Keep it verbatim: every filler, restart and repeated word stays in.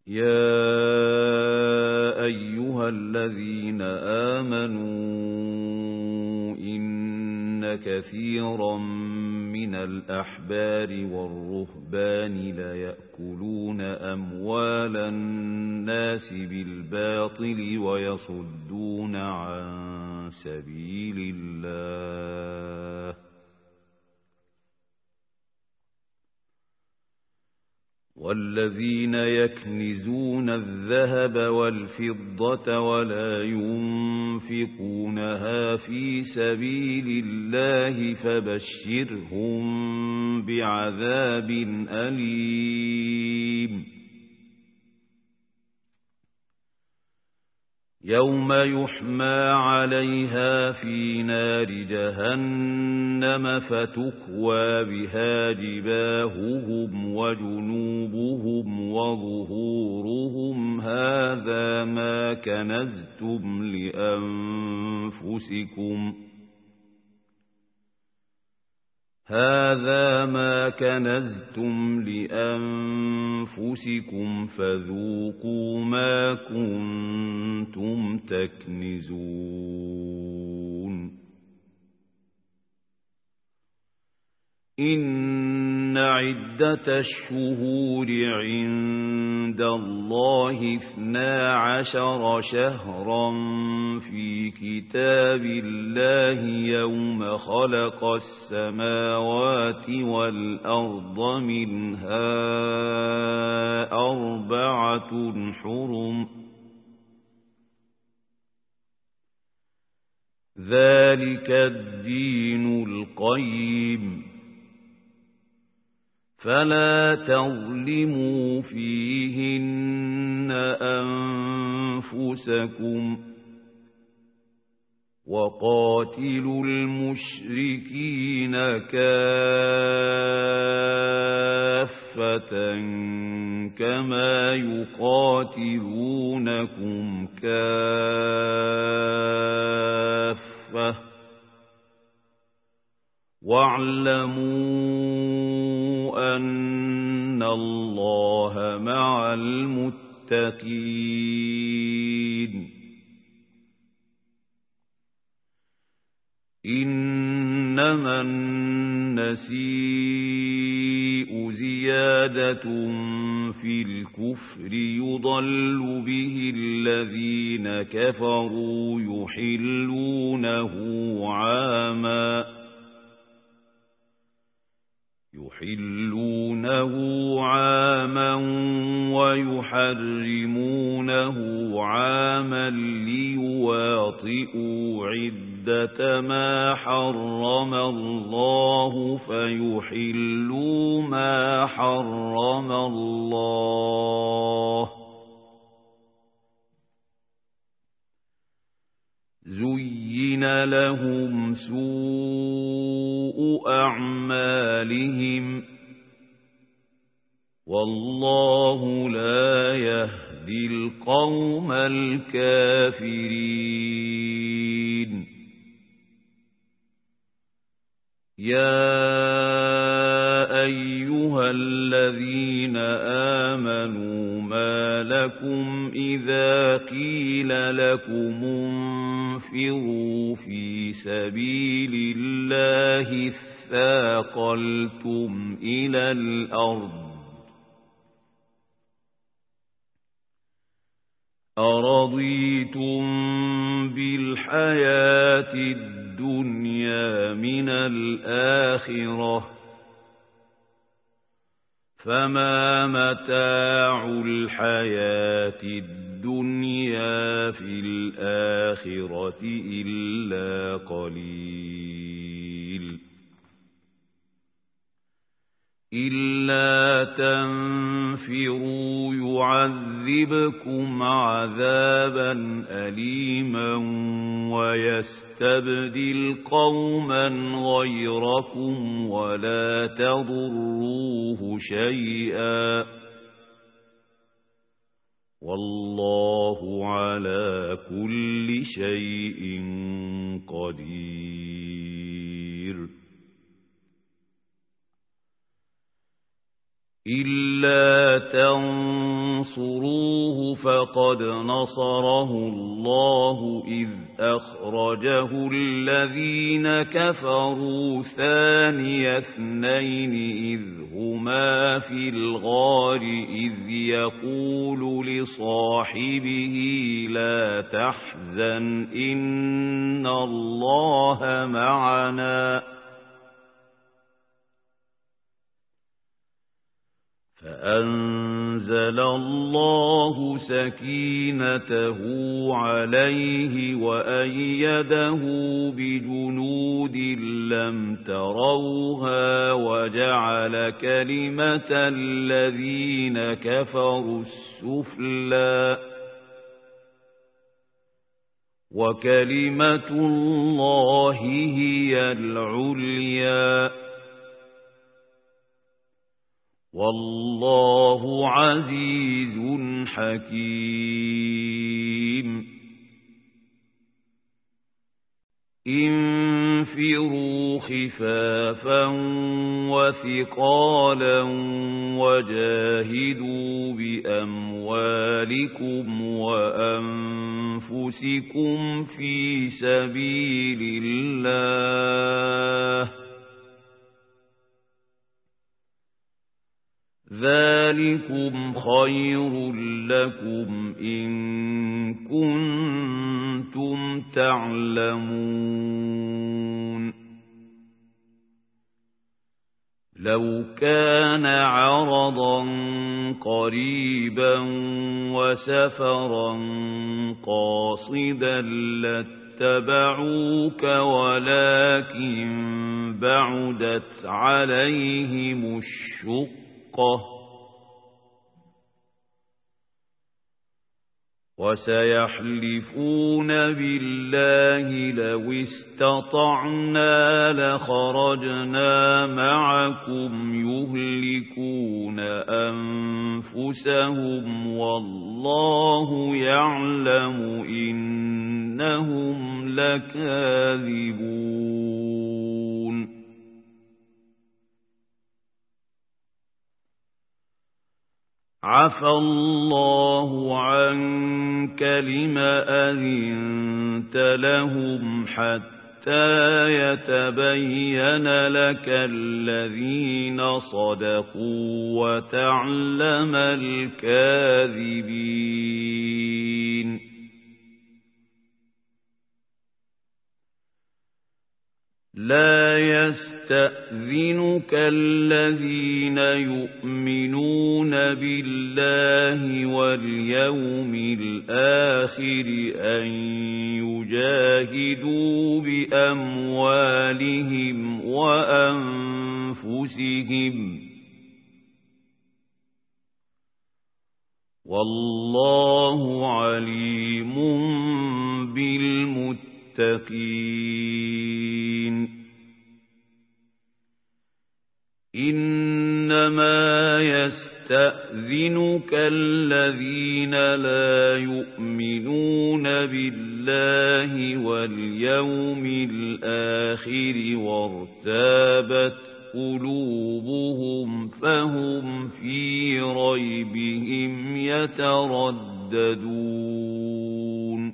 يا أيها الذين آمنوا إن كثيرا من الأحبار والرهبان ليأكلون أموال الناس بالباطل ويصدون عن سبيل الله والذين يكنزون الذهب والفضة ولا ينفقونها في سبيل الله فبشرهم بعذاب أليم يوم يحمى عليها في نار جهنم فتكوى بها جباههم وجنوبهم وظهورهم هذا ما كنزتم لأنفسكم هذا ما كنزتم لأنفسكم فذوقوا ما كنتم تكنزون إن عدة الشهور عند الله اثنا عشر شهرا في كتاب الله يوم خلق السماوات والأرض منها أربعة حرم ذلك الدين القيم فلا تظلموا فيهن أنفسكم وقاتلوا المشركين كافة كما يقاتلونكم كافة واعلموا أن الله مع المتقين إنما النسيء زيادة في الكفر يضل به الذين كفروا يحلونه عاما يحلونه عاما ويحرمونه عاما ليواطئوا عدة ما حرم الله فيحلوا ما حرم الله زين لهم سوء أعمالهم والله لا يهدي القوم الكافرين يا أيها الذين آمنوا ما لكم إذا قيل لكم انفروا في سبيل الله اثاقلتم إلى الأرض أرضيتم بالحياة الدنيا من الآخرة فما متاع الحياة الدنيا في الآخرة إلا قليل إلا تنفروا يعذبكم عذابا أليما ويستبدل قوما غيركم ولا تضروه شيئا والله على كل شيء قدير إلا تنفروا تنصروه فقد نصره الله إذ أخرجه الذين كفروا ثاني اثنين إذ هما في الغار إذ يقول لصاحبه لا تحزن إن الله معنا فأنزل الله سكينته عليه وأيده بجنود لم تروها وجعل كلمة الذين كفروا السفلى وكلمة الله هي العليا والله عزيز حكيم انفروا خفافا وثقالا وجاهدوا بأموالكم وأنفسكم في سبيل الله ذلكم خير لكم إن كنتم تعلمون لو كان عرضا قريبا وسفرا قاصدا لاتبعوك ولكن بعدت عليهم الشقة وسيحلفون بالله لو استطعنا لخرجنا معكم يهلكون أنفسهم والله يعلم إنهم لكاذبون عفى الله عنك لم أذنت لهم حتى يتبين لك الذين صدقوا وتعلم الكاذبين لا يستأذنك الذين يؤمنون بالله واليوم الآخر أن يجاهدوا بأموالهم وأنفسهم والله عليم بالمتقين إنما يستأذنك الذين لا يؤمنون بالله واليوم الآخر وارتابت قلوبهم فهم في ريبهم يترددون